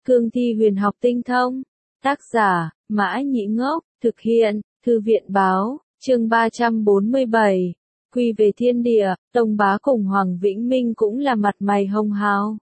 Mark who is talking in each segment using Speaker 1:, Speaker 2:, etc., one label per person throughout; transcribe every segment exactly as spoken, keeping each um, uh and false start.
Speaker 1: Cương thi huyền học tinh thông. Tác giả, Mã Nhĩ Ngốc, thực hiện, Thư viện báo, chương ba trăm bốn mươi bảy. Quy về thiên địa, Tông Bá cùng Hoàng Vĩnh Minh cũng là mặt mày hồng hào.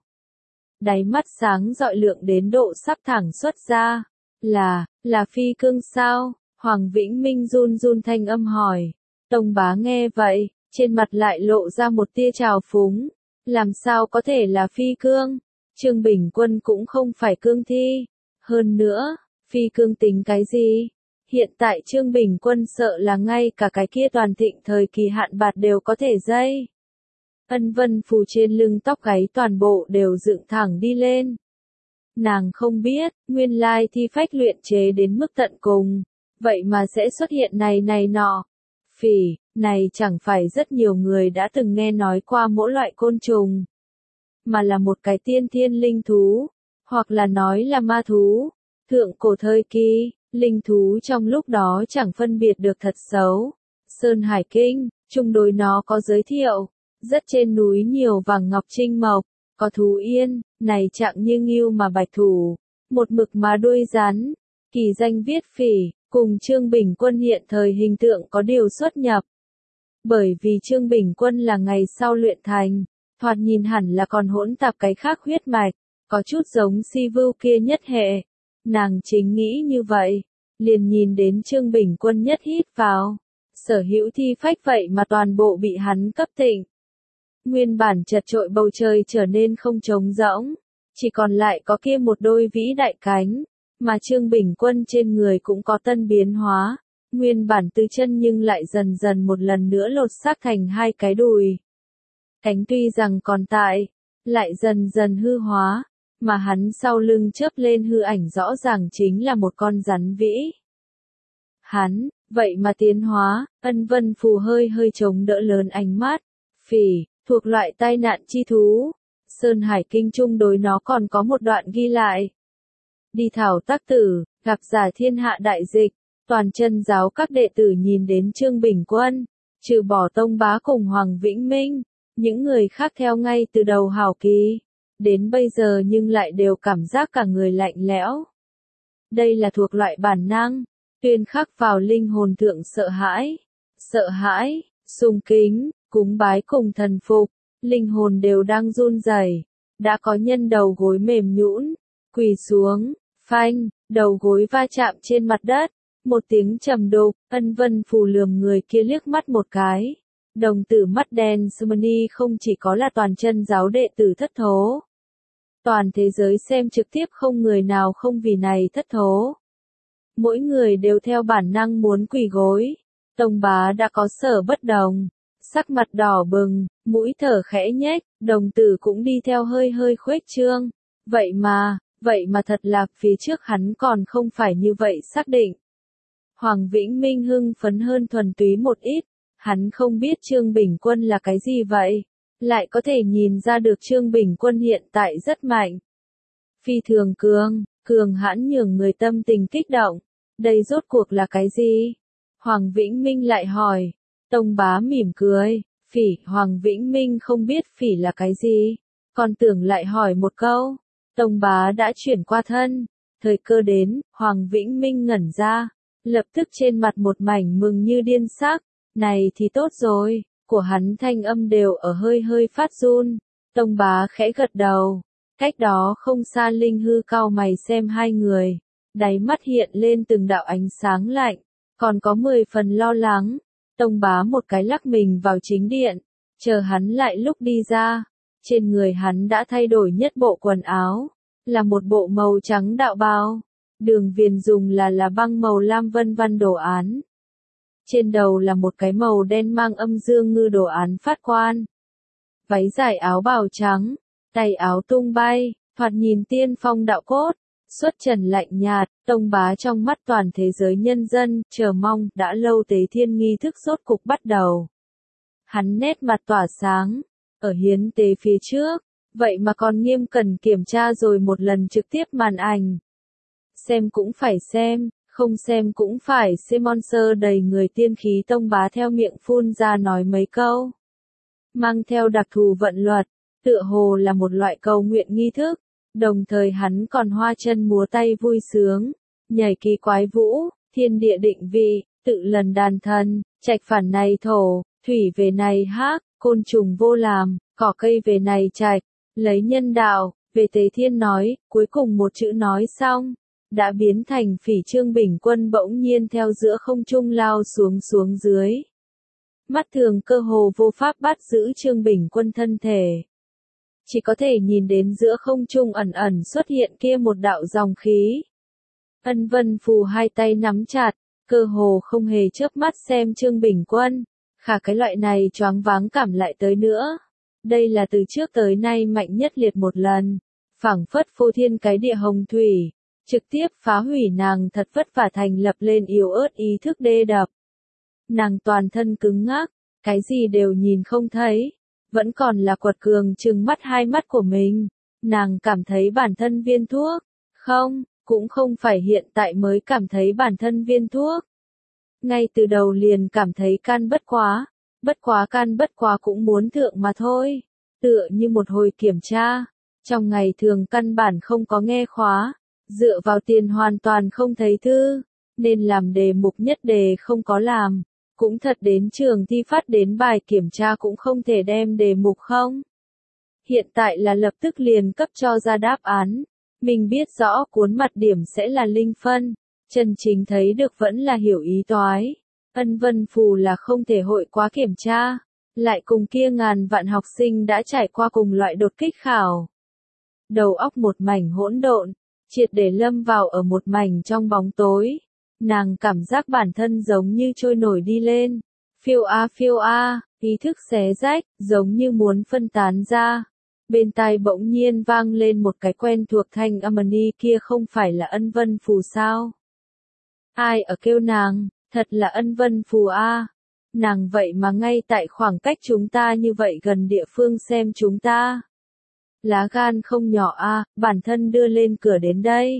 Speaker 1: Đáy mắt sáng rọi lượng đến độ sắp thẳng xuất ra. Là, là phi cương sao? Hoàng Vĩnh Minh run run thanh âm hỏi. Tông Bá nghe vậy, trên mặt lại lộ ra một tia trào phúng. Làm sao có thể là phi cương? Trương Bình Quân cũng không phải cương thi. Hơn nữa, phi cương tính cái gì? Hiện tại Trương Bình Quân sợ là ngay cả cái kia toàn thịnh thời kỳ hạn bạt đều có thể dây. Ân vân phù trên lưng tóc gáy toàn bộ đều dựng thẳng đi lên. Nàng không biết, nguyên lai thi phách luyện chế đến mức tận cùng. Vậy mà sẽ xuất hiện này này nọ. Phỉ, này chẳng phải rất nhiều người đã từng nghe nói qua mỗi loại côn trùng. Mà là một cái tiên thiên linh thú. Hoặc là nói là ma thú. Thượng cổ thời kỳ, linh thú trong lúc đó chẳng phân biệt được thật xấu. Sơn Hải Kinh, chung đối nó có giới thiệu. Rất trên núi nhiều vàng ngọc trinh mộc, có thú yên, này trạng như ngưu mà bạch thủ, một mực mà đuôi rắn, kỳ danh viết phỉ, cùng Trương Bình Quân hiện thời hình tượng có điều xuất nhập. Bởi vì Trương Bình Quân là ngày sau luyện thành, thoạt nhìn hẳn là còn hỗn tạp cái khác huyết mạch, có chút giống si vưu kia nhất hệ. Nàng chính nghĩ như vậy, liền nhìn đến Trương Bình Quân nhất hít vào, sở hữu thi phách vậy mà toàn bộ bị hắn cấp tịnh. Nguyên bản chật trội bầu trời trở nên không trống rỗng, chỉ còn lại có kia một đôi vĩ đại cánh, mà Trương Bình Quân trên người cũng có tân biến hóa, nguyên bản từ chân nhưng lại dần dần một lần nữa lột xác thành hai cái đùi. Cánh tuy rằng còn tại, lại dần dần hư hóa, mà hắn sau lưng chớp lên hư ảnh rõ ràng chính là một con rắn vĩ. Hắn, vậy mà tiến hóa, Ân Vân Phù hơi hơi chống đỡ lớn ánh mắt, phỉ, thuộc loại tai nạn chi thú. Sơn Hải Kinh chung đối nó còn có một đoạn ghi lại. Đi thảo tác tử, gặp giả thiên hạ đại dịch, toàn chân giáo các đệ tử nhìn đến Trương Bình Quân, trừ bỏ Tông Bá cùng Hoàng Vĩnh Minh, những người khác theo ngay từ đầu hào kỳ, đến bây giờ nhưng lại đều cảm giác cả người lạnh lẽo. Đây là thuộc loại bản năng, tuyên khắc vào linh hồn thượng sợ hãi, sợ hãi, sùng kính, cúng bái cùng thần phục, linh hồn đều đang run rẩy. Đã có nhân đầu gối mềm nhũn, quỳ xuống, phanh, đầu gối va chạm trên mặt đất, một tiếng trầm đục, Ân Vân Phù lườm người kia liếc mắt một cái. Đồng tử mắt đen Sumani không chỉ có là toàn chân giáo đệ tử thất thố. Toàn thế giới xem trực tiếp không người nào không vì này thất thố. Mỗi người đều theo bản năng muốn quỳ gối. Tông Bá đã có sở bất đồng. Sắc mặt đỏ bừng, mũi thở khẽ nhếch, đồng tử cũng đi theo hơi hơi khuếch trương. Vậy mà, vậy mà thật là phía trước hắn còn không phải như vậy xác định. Hoàng Vĩnh Minh hưng phấn hơn thuần túy một ít, hắn không biết Trương Bình Quân là cái gì vậy, lại có thể nhìn ra được Trương Bình Quân hiện tại rất mạnh. Phi thường cường, cường hãn nhường người tâm tình kích động, đây rốt cuộc là cái gì? Hoàng Vĩnh Minh lại hỏi. Tông Bá mỉm cười, phỉ, Hoàng Vĩnh Minh không biết phỉ là cái gì, còn tưởng lại hỏi một câu. Tông Bá đã chuyển qua thân, thời cơ đến, Hoàng Vĩnh Minh ngẩn ra, lập tức trên mặt một mảnh mừng như điên sắc, này thì tốt rồi, của hắn thanh âm đều ở hơi hơi phát run. Tông Bá khẽ gật đầu, cách đó không xa Linh Hư cau mày xem hai người, đáy mắt hiện lên từng đạo ánh sáng lạnh, còn có mười phần lo lắng. Tông Bá một cái lắc mình vào chính điện, chờ hắn lại lúc đi ra, trên người hắn đã thay đổi nhất bộ quần áo, là một bộ màu trắng đạo bào, đường viền dùng là là băng màu lam vân vân đồ án. Trên đầu là một cái màu đen mang âm dương ngư đồ án phát quan. Váy dài áo bào trắng, tay áo tung bay, thoạt nhìn tiên phong đạo cốt. Xuất trần lạnh nhạt, Tông Bá trong mắt toàn thế giới nhân dân, chờ mong, đã lâu tế thiên nghi thức rốt cục bắt đầu. Hắn nét mặt tỏa sáng, ở hiến tế phía trước, vậy mà còn nghiêm cẩn kiểm tra rồi một lần trực tiếp màn ảnh. Xem cũng phải xem, không xem cũng phải xem. Monster đầy người tiên khí Tông Bá theo miệng phun ra nói mấy câu. Mang theo đặc thù vận luật, tựa hồ là một loại cầu nguyện nghi thức. Đồng thời hắn còn hoa chân múa tay vui sướng, nhảy kỳ quái vũ, thiên địa định vị, tự lần đàn thần, trạch phản này thổ, thủy về này hác, côn trùng vô làm, cỏ cây về này trạch, lấy nhân đạo, về Tế Thiên nói, cuối cùng một chữ nói xong, đã biến thành Phỉ Trương Bình Quân bỗng nhiên theo giữa không trung lao xuống xuống dưới. Mắt thường cơ hồ vô pháp bắt giữ Trương Bình Quân thân thể. Chỉ có thể nhìn đến giữa không trung ẩn ẩn xuất hiện kia một đạo dòng khí. Ân Vân Phù hai tay nắm chặt, cơ hồ không hề chớp mắt xem Trương Bình Quân. Khả cái loại này choáng váng cảm lại tới nữa. Đây là từ trước tới nay mạnh nhất liệt một lần. Phảng phất phô thiên cái địa hồng thủy. Trực tiếp phá hủy nàng thật vất vả thành lập lên yếu ớt ý thức đê đập. Nàng toàn thân cứng ngắc, cái gì đều nhìn không thấy. Vẫn còn là quật cường trừng mắt hai mắt của mình. Nàng cảm thấy bản thân viên thuốc. Không, cũng không phải hiện tại mới cảm thấy bản thân viên thuốc. Ngay từ đầu liền cảm thấy can bất quá. Bất quá can bất quá cũng muốn thượng mà thôi. Tựa như một hồi kiểm tra. Trong ngày thường căn bản không có nghe khóa. Dựa vào tiền hoàn toàn không thấy thư. Nên làm đề mục nhất đề không có làm. Cũng thật đến trường thi phát đến bài kiểm tra cũng không thể đem đề mục không. Hiện tại là lập tức liền cấp cho ra đáp án. Mình biết rõ cuốn mặt điểm sẽ là linh phân. Chân chính thấy được vẫn là hiểu ý toái. Ân Vân Phù là không thể hội quá kiểm tra. Lại cùng kia ngàn vạn học sinh đã trải qua cùng loại đột kích khảo. Đầu óc một mảnh hỗn độn. Triệt để lâm vào ở một mảnh trong bóng tối. Nàng cảm giác bản thân giống như trôi nổi đi lên. Phiêu a phiêu a, ý thức xé rách, giống như muốn phân tán ra. Bên tai bỗng nhiên vang lên một cái quen thuộc thanh âm ni kia không phải là Ân Vân Phù sao? Ai ở kêu nàng, thật là Ân Vân Phù a. Nàng vậy mà ngay tại khoảng cách chúng ta như vậy gần địa phương xem chúng ta. Lá gan không nhỏ a, bản thân đưa lên cửa đến đây.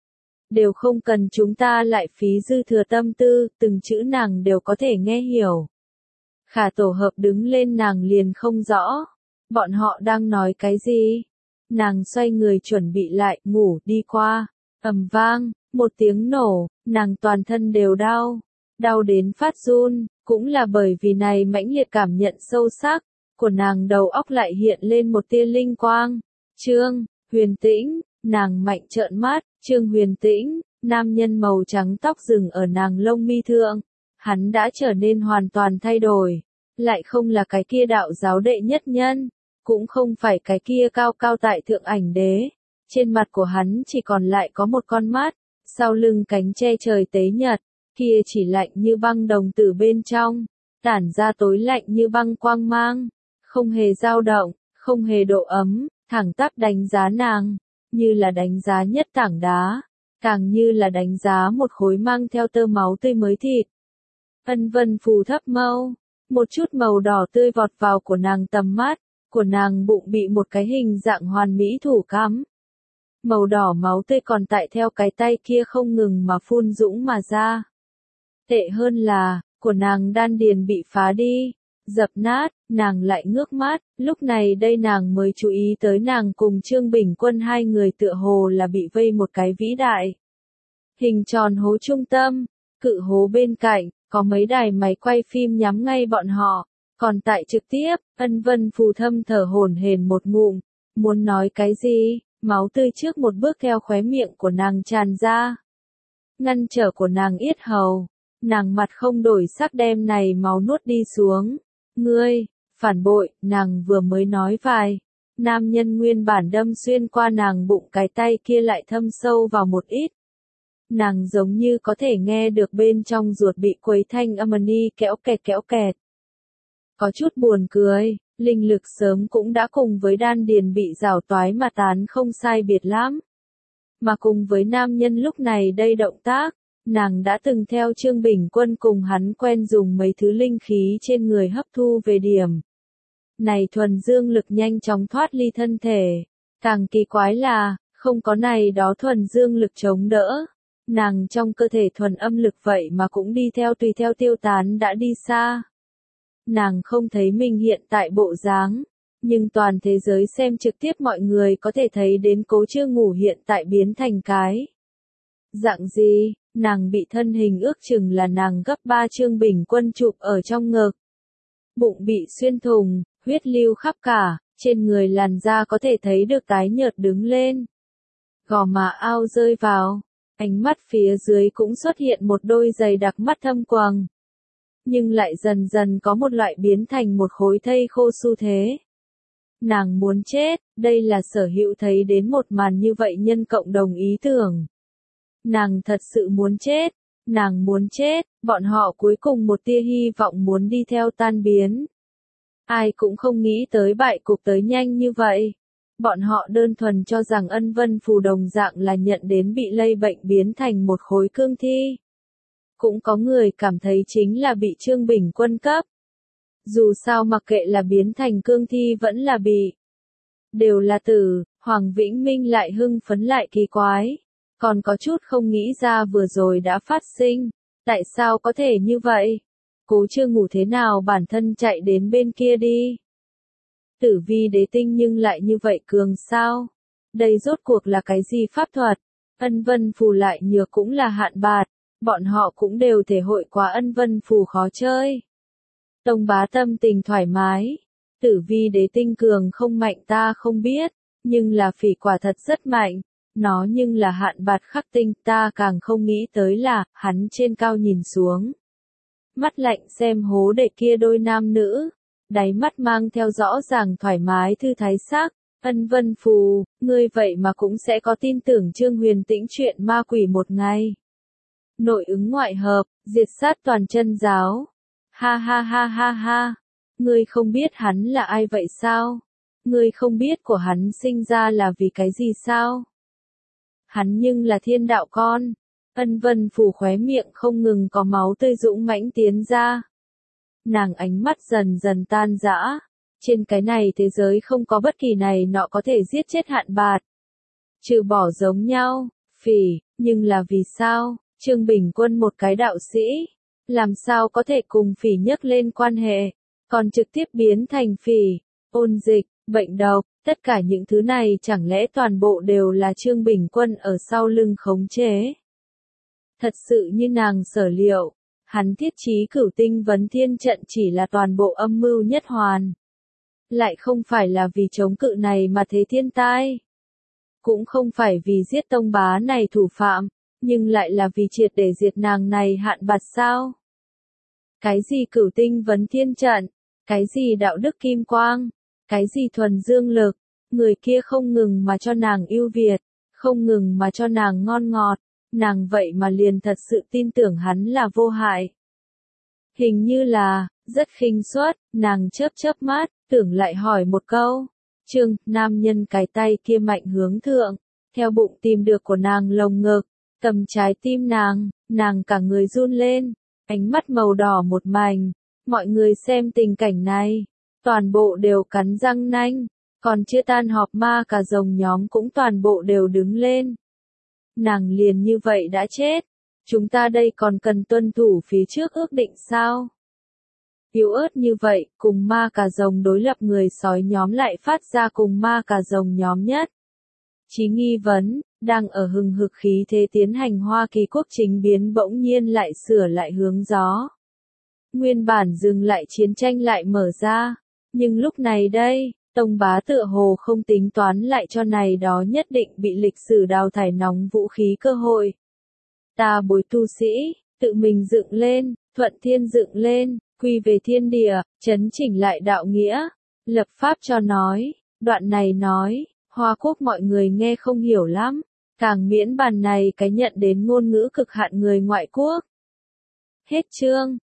Speaker 1: Đều không cần chúng ta lại phí dư thừa tâm tư, từng chữ nàng đều có thể nghe hiểu. Khả tổ hợp đứng lên nàng liền không rõ. Bọn họ đang nói cái gì? Nàng xoay người chuẩn bị lại, ngủ, đi qua. Ầm vang, một tiếng nổ, nàng toàn thân đều đau. Đau đến phát run, cũng là bởi vì này mãnh liệt cảm nhận sâu sắc. Của nàng đầu óc lại hiện lên một tia linh quang. Trương, Huyền Tĩnh, nàng mạnh trợn mắt. Trương Huyền Tĩnh, nam nhân màu trắng tóc rừng ở nàng lông mi thượng. Hắn đã trở nên hoàn toàn thay đổi. Lại không là cái kia đạo giáo đệ nhất nhân. Cũng không phải cái kia cao cao tại thượng ảnh đế. Trên mặt của hắn chỉ còn lại có một con mắt. Sau lưng cánh che trời tế nhật. Kia chỉ lạnh như băng đồng tử bên trong. Tản ra tối lạnh như băng quang mang. Không hề dao động, không hề độ ấm. Thẳng tắp đánh giá nàng. Như là đánh giá nhất tảng đá, càng như là đánh giá một khối mang theo tơ máu tươi mới thịt. Ân Vân Phù thấp mâu, một chút màu đỏ tươi vọt vào của nàng tầm mắt, của nàng bụng bị một cái hình dạng hoàn mỹ thủ cắm. Màu đỏ máu tươi còn tại theo cái tay kia không ngừng mà phun dũng mà ra. Tệ hơn là, của nàng đan điền bị phá đi. Dập nát, nàng lại ngước mắt, lúc này đây nàng mới chú ý tới nàng cùng Trương Bình Quân hai người tựa hồ là bị vây một cái vĩ đại. Hình tròn hố trung tâm, cự hố bên cạnh, có mấy đài máy quay phim nhắm ngay bọn họ, còn tại trực tiếp, Ân Vân Phù thâm thở hổn hển một ngụm, muốn nói cái gì, máu tươi trước một bước theo khóe miệng của nàng tràn ra. Ngăn trở của nàng yết hầu, nàng mặt không đổi sắc đem này máu nuốt đi xuống. Ngươi, phản bội, nàng vừa mới nói vài. Nam nhân nguyên bản đâm xuyên qua nàng bụng cái tay kia lại thâm sâu vào một ít. Nàng giống như có thể nghe được bên trong ruột bị quấy thanh âm ni kéo kẹt kéo kẹt. Có chút buồn cười, linh lực sớm cũng đã cùng với đan điền bị rào toái mà tán không sai biệt lắm. Mà cùng với nam nhân lúc này đây động tác. Nàng đã từng theo Trương Bình Quân cùng hắn quen dùng mấy thứ linh khí trên người hấp thu về điểm. Này thuần dương lực nhanh chóng thoát ly thân thể. Càng kỳ quái là, không có này đó thuần dương lực chống đỡ. Nàng trong cơ thể thuần âm lực vậy mà cũng đi theo tùy theo tiêu tán đã đi xa. Nàng không thấy mình hiện tại bộ dáng. Nhưng toàn thế giới xem trực tiếp mọi người có thể thấy đến Cố Chưa Ngủ hiện tại biến thành cái dạng gì, nàng bị thân hình ước chừng là nàng gấp ba Trương Bình Quân chụp ở trong ngực. Bụng bị xuyên thùng, huyết lưu khắp cả, trên người làn da có thể thấy được tái nhợt đứng lên. Gò má ao rơi vào, ánh mắt phía dưới cũng xuất hiện một đôi giày đặc mắt thâm quầng. Nhưng lại dần dần có một loại biến thành một khối thây khô xu thế. Nàng muốn chết, đây là Sở Hữu thấy đến một màn như vậy nhân cộng đồng ý tưởng. Nàng thật sự muốn chết, nàng muốn chết, bọn họ cuối cùng một tia hy vọng muốn đi theo tan biến. Ai cũng không nghĩ tới bại cục tới nhanh như vậy. Bọn họ đơn thuần cho rằng Ân Vân Phù đồng dạng là nhận đến bị lây bệnh biến thành một khối cương thi. Cũng có người cảm thấy chính là bị Trương Bình Quân cấp. Dù sao mặc kệ là biến thành cương thi vẫn là bị. Đều là tử, Hoàng Vĩnh Minh lại hưng phấn lại kỳ quái. Còn có chút không nghĩ ra vừa rồi đã phát sinh. Tại sao có thể như vậy? Cố Chưa Ngủ thế nào bản thân chạy đến bên kia đi. Tử vi đế tinh nhưng lại như vậy cường sao? Đây rốt cuộc là cái gì pháp thuật? Ân Vân Phù lại nhược cũng là hạn bạt. Bọn họ cũng đều thể hội quá Ân Vân Phù khó chơi. Tông Bá tâm tình thoải mái. Tử vi đế tinh cường không mạnh ta không biết. Nhưng là phỉ quả thật rất mạnh. Nó nhưng là hạn bạt khắc tinh ta càng không nghĩ tới là hắn trên cao nhìn xuống. Mắt lạnh xem hố đệ kia đôi nam nữ. Đáy mắt mang theo rõ ràng thoải mái thư thái sắc. Ân Vân Phù, ngươi vậy mà cũng sẽ có tin tưởng Trương Huyền Tĩnh chuyện ma quỷ một ngày. Nội ứng ngoại hợp, diệt sát toàn chân giáo. Ha ha ha ha ha. Ngươi không biết hắn là ai vậy sao? Ngươi không biết của hắn sinh ra là vì cái gì sao? Hắn nhưng là thiên đạo con. Ân Vân Phù khóe miệng không ngừng có máu tươi dũng mãnh tiến ra. Nàng ánh mắt dần dần tan rã. Trên cái này thế giới không có bất kỳ này nọ có thể giết chết hạn bạt. Trừ bỏ giống nhau, phỉ, nhưng là vì sao? Trương Bình Quân một cái đạo sĩ. Làm sao có thể cùng phỉ nhấc lên quan hệ? Còn trực tiếp biến thành phỉ, ôn dịch, bệnh độc. Tất cả những thứ này chẳng lẽ toàn bộ đều là Trương Bình Quân ở sau lưng khống chế? Thật sự như nàng sở liệu. Hắn thiết trí Cửu Tinh Vấn Thiên trận chỉ là toàn bộ âm mưu nhất hoàn. Lại không phải là vì chống cự này mà thế thiên tai. Cũng không phải vì giết Tông Bá này thủ phạm, nhưng lại là vì triệt để diệt nàng này hạn bạt sao. Cái gì Cửu Tinh Vấn Thiên trận, cái gì đạo đức kim quang, cái gì thuần dương lực, người kia không ngừng mà cho nàng ưu việt, không ngừng mà cho nàng ngon ngọt. Nàng vậy mà liền thật sự tin tưởng hắn là vô hại. Hình như là, rất khinh suất, nàng chớp chớp mắt, tưởng lại hỏi một câu. Trương, nam nhân cái tay kia mạnh hướng thượng, theo bụng tìm được của nàng lồng ngực, cầm trái tim nàng, nàng cả người run lên, ánh mắt màu đỏ một mảnh. Mọi người xem tình cảnh này, toàn bộ đều cắn răng nanh, còn chưa tan họp ma cả rồng nhóm cũng toàn bộ đều đứng lên. Nàng liền như vậy đã chết. Chúng ta đây còn cần tuân thủ phía trước ước định sao? Yếu ớt như vậy, cùng ma cà rồng đối lập người sói nhóm lại phát ra cùng ma cà rồng nhóm nhất. Chí nghi vấn, đang ở hừng hực khí thế tiến hành Hoa Kỳ quốc chính biến bỗng nhiên lại sửa lại hướng gió. Nguyên bản dừng lại chiến tranh lại mở ra. Nhưng lúc này đây, Tông Bá tựa hồ không tính toán lại cho này đó nhất định bị lịch sử đào thải nóng vũ khí cơ hội. Ta bối tu sĩ, tự mình dựng lên, thuận thiên dựng lên, quy về thiên địa, chấn chỉnh lại đạo nghĩa, lập pháp cho nói, đoạn này nói, Hoa Quốc mọi người nghe không hiểu lắm, càng miễn bàn này cái nhận đến ngôn ngữ cực hạn người ngoại quốc. Hết chương.